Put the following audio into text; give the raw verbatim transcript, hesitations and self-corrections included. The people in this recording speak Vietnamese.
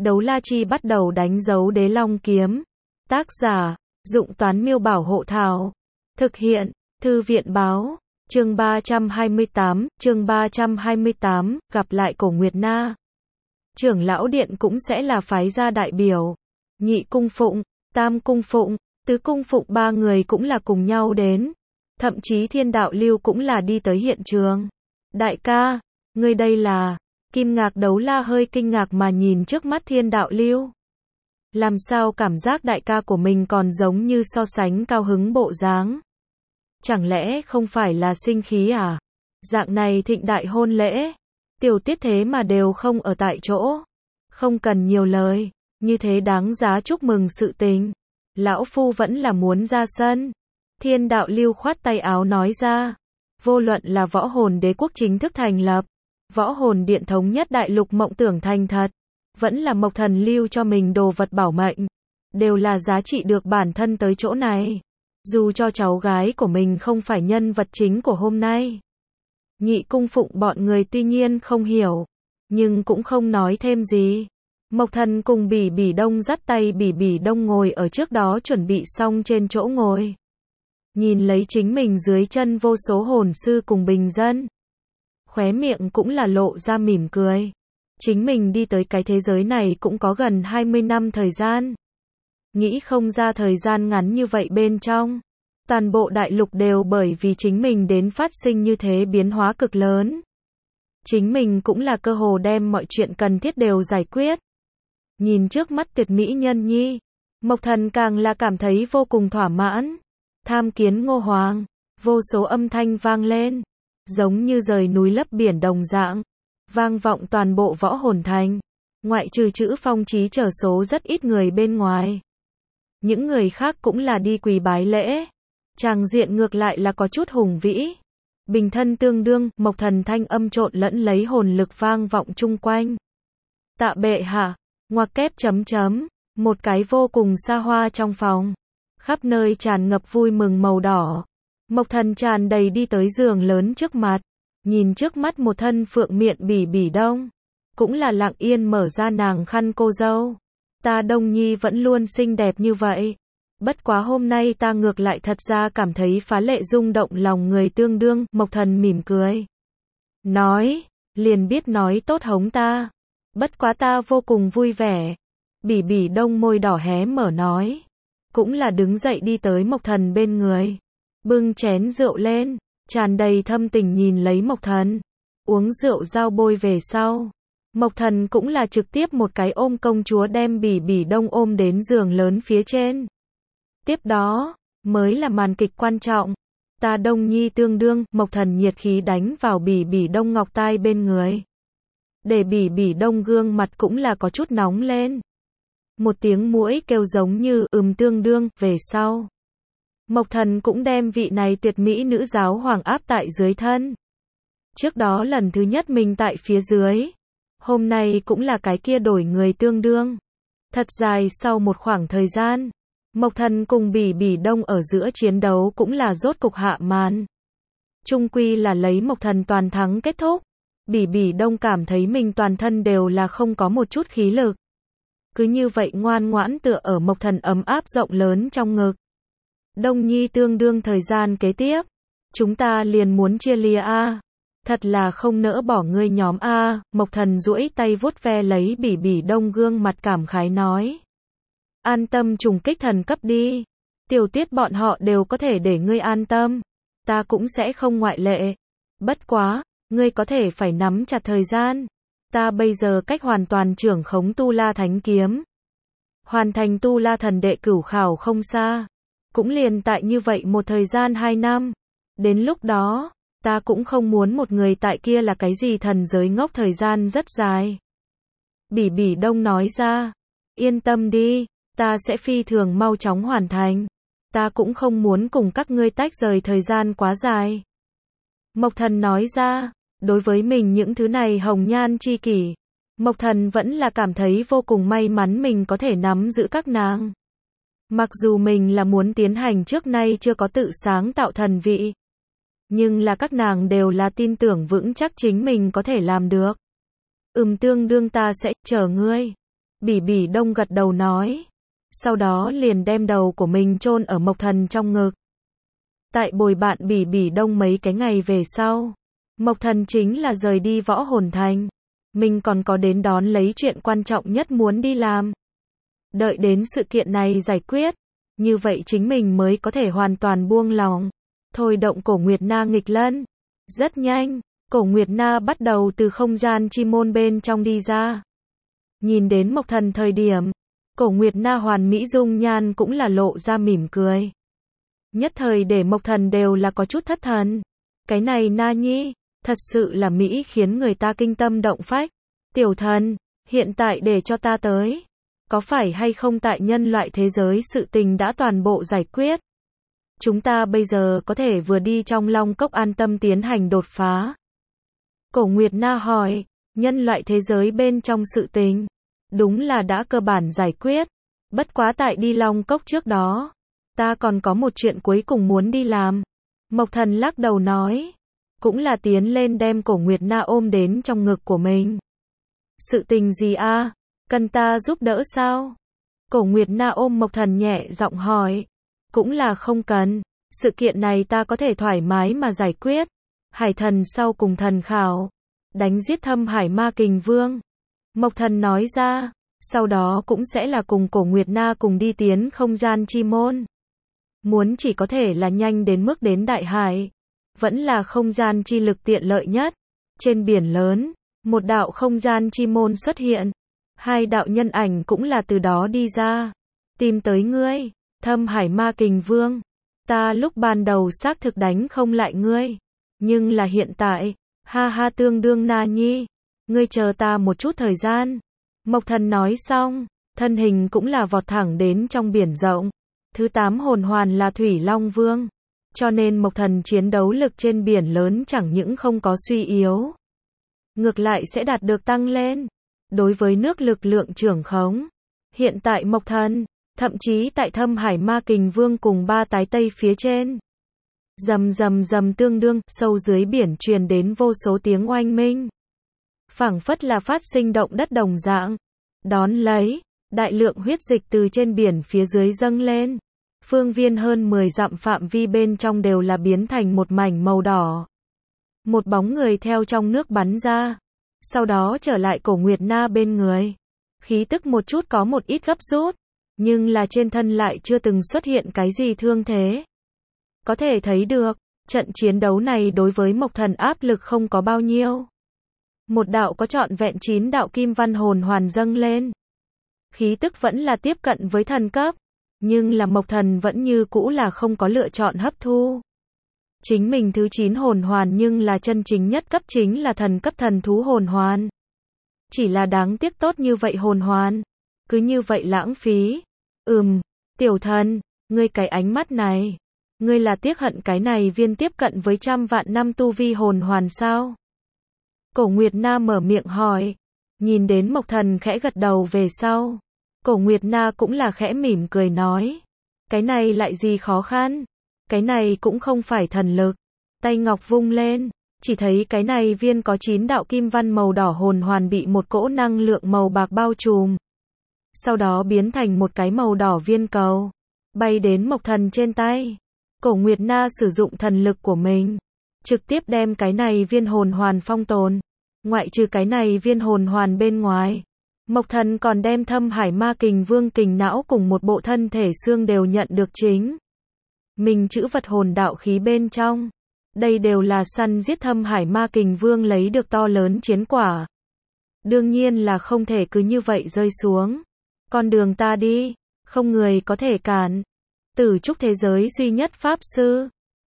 Đấu la chi bắt đầu đánh dấu đế long kiếm. Tác giả, Dụng Toán Miêu Bảo Hộ Thảo. Thực hiện, Thư viện Báo. Chương ba trăm hai mươi tám, chương ba trăm hai mươi tám, gặp lại Cổ Nguyệt Na. Trưởng lão điện cũng sẽ là phái gia đại biểu. Nhị cung phụng, tam cung phụng, tứ cung phụng ba người cũng là cùng nhau đến. Thậm chí Thiên Đạo Lưu cũng là đi tới hiện trường. Đại ca, ngươi đây là... Kim Ngạc Đấu La hơi kinh ngạc mà nhìn trước mắt Thiên Đạo Lưu. Làm sao cảm giác đại ca của mình còn giống như so sánh cao hứng bộ dáng? Chẳng lẽ không phải là sinh khí à? Dạng này thịnh đại hôn lễ, tiểu tiết thế mà đều không ở tại chỗ. Không cần nhiều lời, như thế đáng giá chúc mừng sự tình. Lão Phu vẫn là muốn ra sân. Thiên Đạo Lưu khoát tay áo nói ra. Vô luận là võ hồn đế quốc chính thức thành lập, võ hồn điện thống nhất đại lục mộng tưởng thành thật, vẫn là Mộc Thần lưu cho mình đồ vật bảo mệnh, đều là giá trị được bản thân tới chỗ này. Dù cho cháu gái của mình không phải nhân vật chính của hôm nay. Nhị cung phụng bọn người tuy nhiên không hiểu, nhưng cũng không nói thêm gì. Mộc Thần cùng Bỉ Bỉ Đông dắt tay Bỉ Bỉ Đông ngồi ở trước đó chuẩn bị xong trên chỗ ngồi. Nhìn lấy chính mình dưới chân vô số hồn sư cùng bình dân. Khóe miệng cũng là lộ ra mỉm cười. Chính mình đi tới cái thế giới này cũng có gần hai mươi năm thời gian. Nghĩ không ra thời gian ngắn như vậy bên trong. Toàn bộ đại lục đều bởi vì chính mình đến phát sinh như thế biến hóa cực lớn. Chính mình cũng là cơ hồ đem mọi chuyện cần thiết đều giải quyết. Nhìn trước mắt tuyệt mỹ nhân nhi, Mộc Thần càng là cảm thấy vô cùng thỏa mãn. Tham kiến Ngô Hoàng, vô số âm thanh vang lên. Giống như rời núi lấp biển đồng dạng, vang vọng toàn bộ võ hồn thành, ngoại trừ chữ Phong Chí trở số rất ít người bên ngoài. Những người khác cũng là đi quỳ bái lễ, tràng diện ngược lại là có chút hùng vĩ. Bình thân tương đương, Mộc Thần thanh âm trộn lẫn lấy hồn lực vang vọng chung quanh. Tạ bệ hạ, ngoặc kép chấm chấm, một cái vô cùng xa hoa trong phòng, khắp nơi tràn ngập vui mừng màu đỏ. Mộc Thần tràn đầy đi tới giường lớn trước mặt, nhìn trước mắt một thân phượng miện Bỉ Bỉ Đông, cũng là lặng yên mở ra nàng khăn cô dâu. Ta Đông Nhi vẫn luôn xinh đẹp như vậy, bất quá hôm nay ta ngược lại thật ra cảm thấy phá lệ rung động lòng người tương đương. Mộc Thần mỉm cười, nói, liền biết nói tốt hống ta, bất quá ta vô cùng vui vẻ. Bỉ Bỉ Đông môi đỏ hé mở nói, cũng là đứng dậy đi tới Mộc Thần bên người. Bưng chén rượu lên, tràn đầy thâm tình nhìn lấy Mộc Thần. Uống rượu giao bôi về sau, Mộc Thần cũng là trực tiếp một cái ôm công chúa đem Bỉ Bỉ Đông ôm đến giường lớn phía trên. Tiếp đó, mới là màn kịch quan trọng. Ta Đông Nhi tương đương, Mộc Thần nhiệt khí đánh vào Bỉ Bỉ Đông ngọc tai bên người. Để Bỉ Bỉ Đông gương mặt cũng là có chút nóng lên. Một tiếng muỗi kêu giống như ừm tương đương, về sau. Mộc Thần cũng đem vị này tuyệt mỹ nữ giáo hoàng áp tại dưới thân. Trước đó lần thứ nhất mình tại phía dưới. Hôm nay cũng là cái kia đổi người tương đương. Thật dài sau một khoảng thời gian, Mộc Thần cùng Bỉ Bỉ Đông ở giữa chiến đấu cũng là rốt cục hạ màn. Chung quy là lấy Mộc Thần toàn thắng kết thúc. Bỉ Bỉ Đông cảm thấy mình toàn thân đều là không có một chút khí lực. Cứ như vậy ngoan ngoãn tựa ở Mộc Thần ấm áp rộng lớn trong ngực. Đông Nhi tương đương thời gian kế tiếp, chúng ta liền muốn chia lìa a. Thật là không nỡ bỏ ngươi nhóm a. Mộc Thần duỗi tay vuốt ve lấy Bỉ Bỉ Đông gương mặt cảm khái nói. An tâm trùng kích thần cấp đi. Tiểu Tiết bọn họ đều có thể để ngươi an tâm. Ta cũng sẽ không ngoại lệ. Bất quá, ngươi có thể phải nắm chặt thời gian. Ta bây giờ cách hoàn toàn trưởng khống Tu La Thánh Kiếm. Hoàn thành Tu La Thần Đệ cửu khảo không xa. Cũng liền tại như vậy một thời gian hai năm. Đến lúc đó, ta cũng không muốn một người tại kia là cái gì thần giới ngốc thời gian rất dài. Bỉ Bỉ Đông nói ra, yên tâm đi, ta sẽ phi thường mau chóng hoàn thành. Ta cũng không muốn cùng các ngươi tách rời thời gian quá dài. Mộc Thần nói ra, đối với mình những thứ này hồng nhan chi kỷ, Mộc Thần vẫn là cảm thấy vô cùng may mắn mình có thể nắm giữ các nàng. Mặc dù mình là muốn tiến hành trước nay chưa có tự sáng tạo thần vị, nhưng là các nàng đều là tin tưởng vững chắc chính mình có thể làm được. Ừm tương đương ta sẽ chờ ngươi. Bỉ Bỉ Đông gật đầu nói. Sau đó liền đem đầu của mình chôn ở Mộc Thần trong ngực. Tại bồi bạn Bỉ Bỉ Đông mấy cái ngày về sau, Mộc Thần chính là rời đi Võ Hồn Thành. Mình còn có đến đón lấy chuyện quan trọng nhất muốn đi làm. Đợi đến sự kiện này giải quyết, như vậy chính mình mới có thể hoàn toàn buông lòng. Thôi động Cổ Nguyệt Na nghịch lân. Rất nhanh, Cổ Nguyệt Na bắt đầu từ không gian chi môn bên trong đi ra. Nhìn đến Mộc Thần thời điểm, Cổ Nguyệt Na hoàn mỹ dung nhan cũng là lộ ra mỉm cười. Nhất thời để Mộc Thần đều là có chút thất thần. Cái này Na Nhi, thật sự là mỹ khiến người ta kinh tâm động phách. Tiểu thần, hiện tại để cho ta tới. Có phải hay không tại nhân loại thế giới sự tình đã toàn bộ giải quyết? Chúng ta bây giờ có thể vừa đi trong Long Cốc an tâm tiến hành đột phá. Cổ Nguyệt Na hỏi, nhân loại thế giới bên trong sự tình, đúng là đã cơ bản giải quyết. Bất quá tại đi Long Cốc trước đó, ta còn có một chuyện cuối cùng muốn đi làm. Mộc Thần lắc đầu nói, cũng là tiến lên đem Cổ Nguyệt Na ôm đến trong ngực của mình. Sự tình gì a? Cần ta giúp đỡ sao? Cổ Nguyệt Na ôm Mộc Thần nhẹ giọng hỏi. Cũng là không cần, sự kiện này ta có thể thoải mái mà giải quyết. Hải thần sau cùng thần khảo, đánh giết Thâm Hải Ma Kình Vương. Mộc Thần nói ra, sau đó cũng sẽ là cùng Cổ Nguyệt Na cùng đi tiến không gian chi môn. Muốn chỉ có thể là nhanh đến mức đến đại hải, vẫn là không gian chi lực tiện lợi nhất. Trên biển lớn, một đạo không gian chi môn xuất hiện, hai đạo nhân ảnh cũng là từ đó đi ra. Tìm tới ngươi, Thâm Hải Ma Kình Vương. Ta lúc ban đầu xác thực đánh không lại ngươi, nhưng là hiện tại, ha ha tương đương Na Nhi, ngươi chờ ta một chút thời gian. Mộc Thần nói xong, thân hình cũng là vọt thẳng đến trong biển rộng. Thứ tám hồn hoàn là Thủy Long Vương, cho nên Mộc Thần chiến đấu lực trên biển lớn chẳng những không có suy yếu, ngược lại sẽ đạt được tăng lên. Đối với nước lực lượng trưởng khống, hiện tại Mộc Thần, thậm chí tại Thâm Hải Ma Kình Vương cùng ba tái tây phía trên. Rầm rầm rầm tương đương, sâu dưới biển truyền đến vô số tiếng oanh minh. Phảng phất là phát sinh động đất đồng dạng. Đón lấy, đại lượng huyết dịch từ trên biển phía dưới dâng lên. Phương viên hơn mười dặm phạm vi bên trong đều là biến thành một mảnh màu đỏ. Một bóng người theo trong nước bắn ra, sau đó trở lại Cổ Nguyệt Na bên người. Khí tức một chút có một ít gấp rút, nhưng là trên thân lại chưa từng xuất hiện cái gì thương thế. Có thể thấy được, trận chiến đấu này đối với Mộc Thần áp lực không có bao nhiêu. Một đạo có trọn vẹn chín đạo kim văn hồn hoàn dâng lên. Khí tức vẫn là tiếp cận với thần cấp, nhưng là Mộc Thần vẫn như cũ là không có lựa chọn hấp thu. Chính mình thứ chín hồn hoàn nhưng là chân chính nhất cấp, chính là thần cấp thần thú hồn hoàn. Chỉ là đáng tiếc tốt như vậy hồn hoàn, cứ như vậy lãng phí. Ừm, tiểu thần, ngươi cái ánh mắt này, ngươi là tiếc hận cái này viên tiếp cận với trăm vạn năm tu vi hồn hoàn sao? Cổ Nguyệt Na mở miệng hỏi, nhìn đến Mộc Thần khẽ gật đầu về sau. Cổ Nguyệt Na cũng là khẽ mỉm cười nói, cái này lại gì khó khăn, cái này cũng không phải thần lực. Tay ngọc vung lên, chỉ thấy cái này viên có chín đạo kim văn màu đỏ hồn hoàn bị một cỗ năng lượng màu bạc bao trùm. Sau đó biến thành một cái màu đỏ viên cầu, bay đến Mộc Thần trên tay. Cổ Nguyệt Na sử dụng thần lực của mình, trực tiếp đem cái này viên hồn hoàn phong tồn. Ngoại trừ cái này viên hồn hoàn bên ngoài, Mộc Thần còn đem Thâm Hải Ma Kình Vương kình não cùng một bộ thân thể xương đều nhận được chính mình chữ vật hồn đạo khí bên trong. Đây đều là săn giết Thâm Hải Ma Kình Vương lấy được to lớn chiến quả. Đương nhiên là không thể cứ như vậy rơi xuống. Con đường ta đi, không người có thể cản. Tử trúc thế giới duy nhất pháp sư,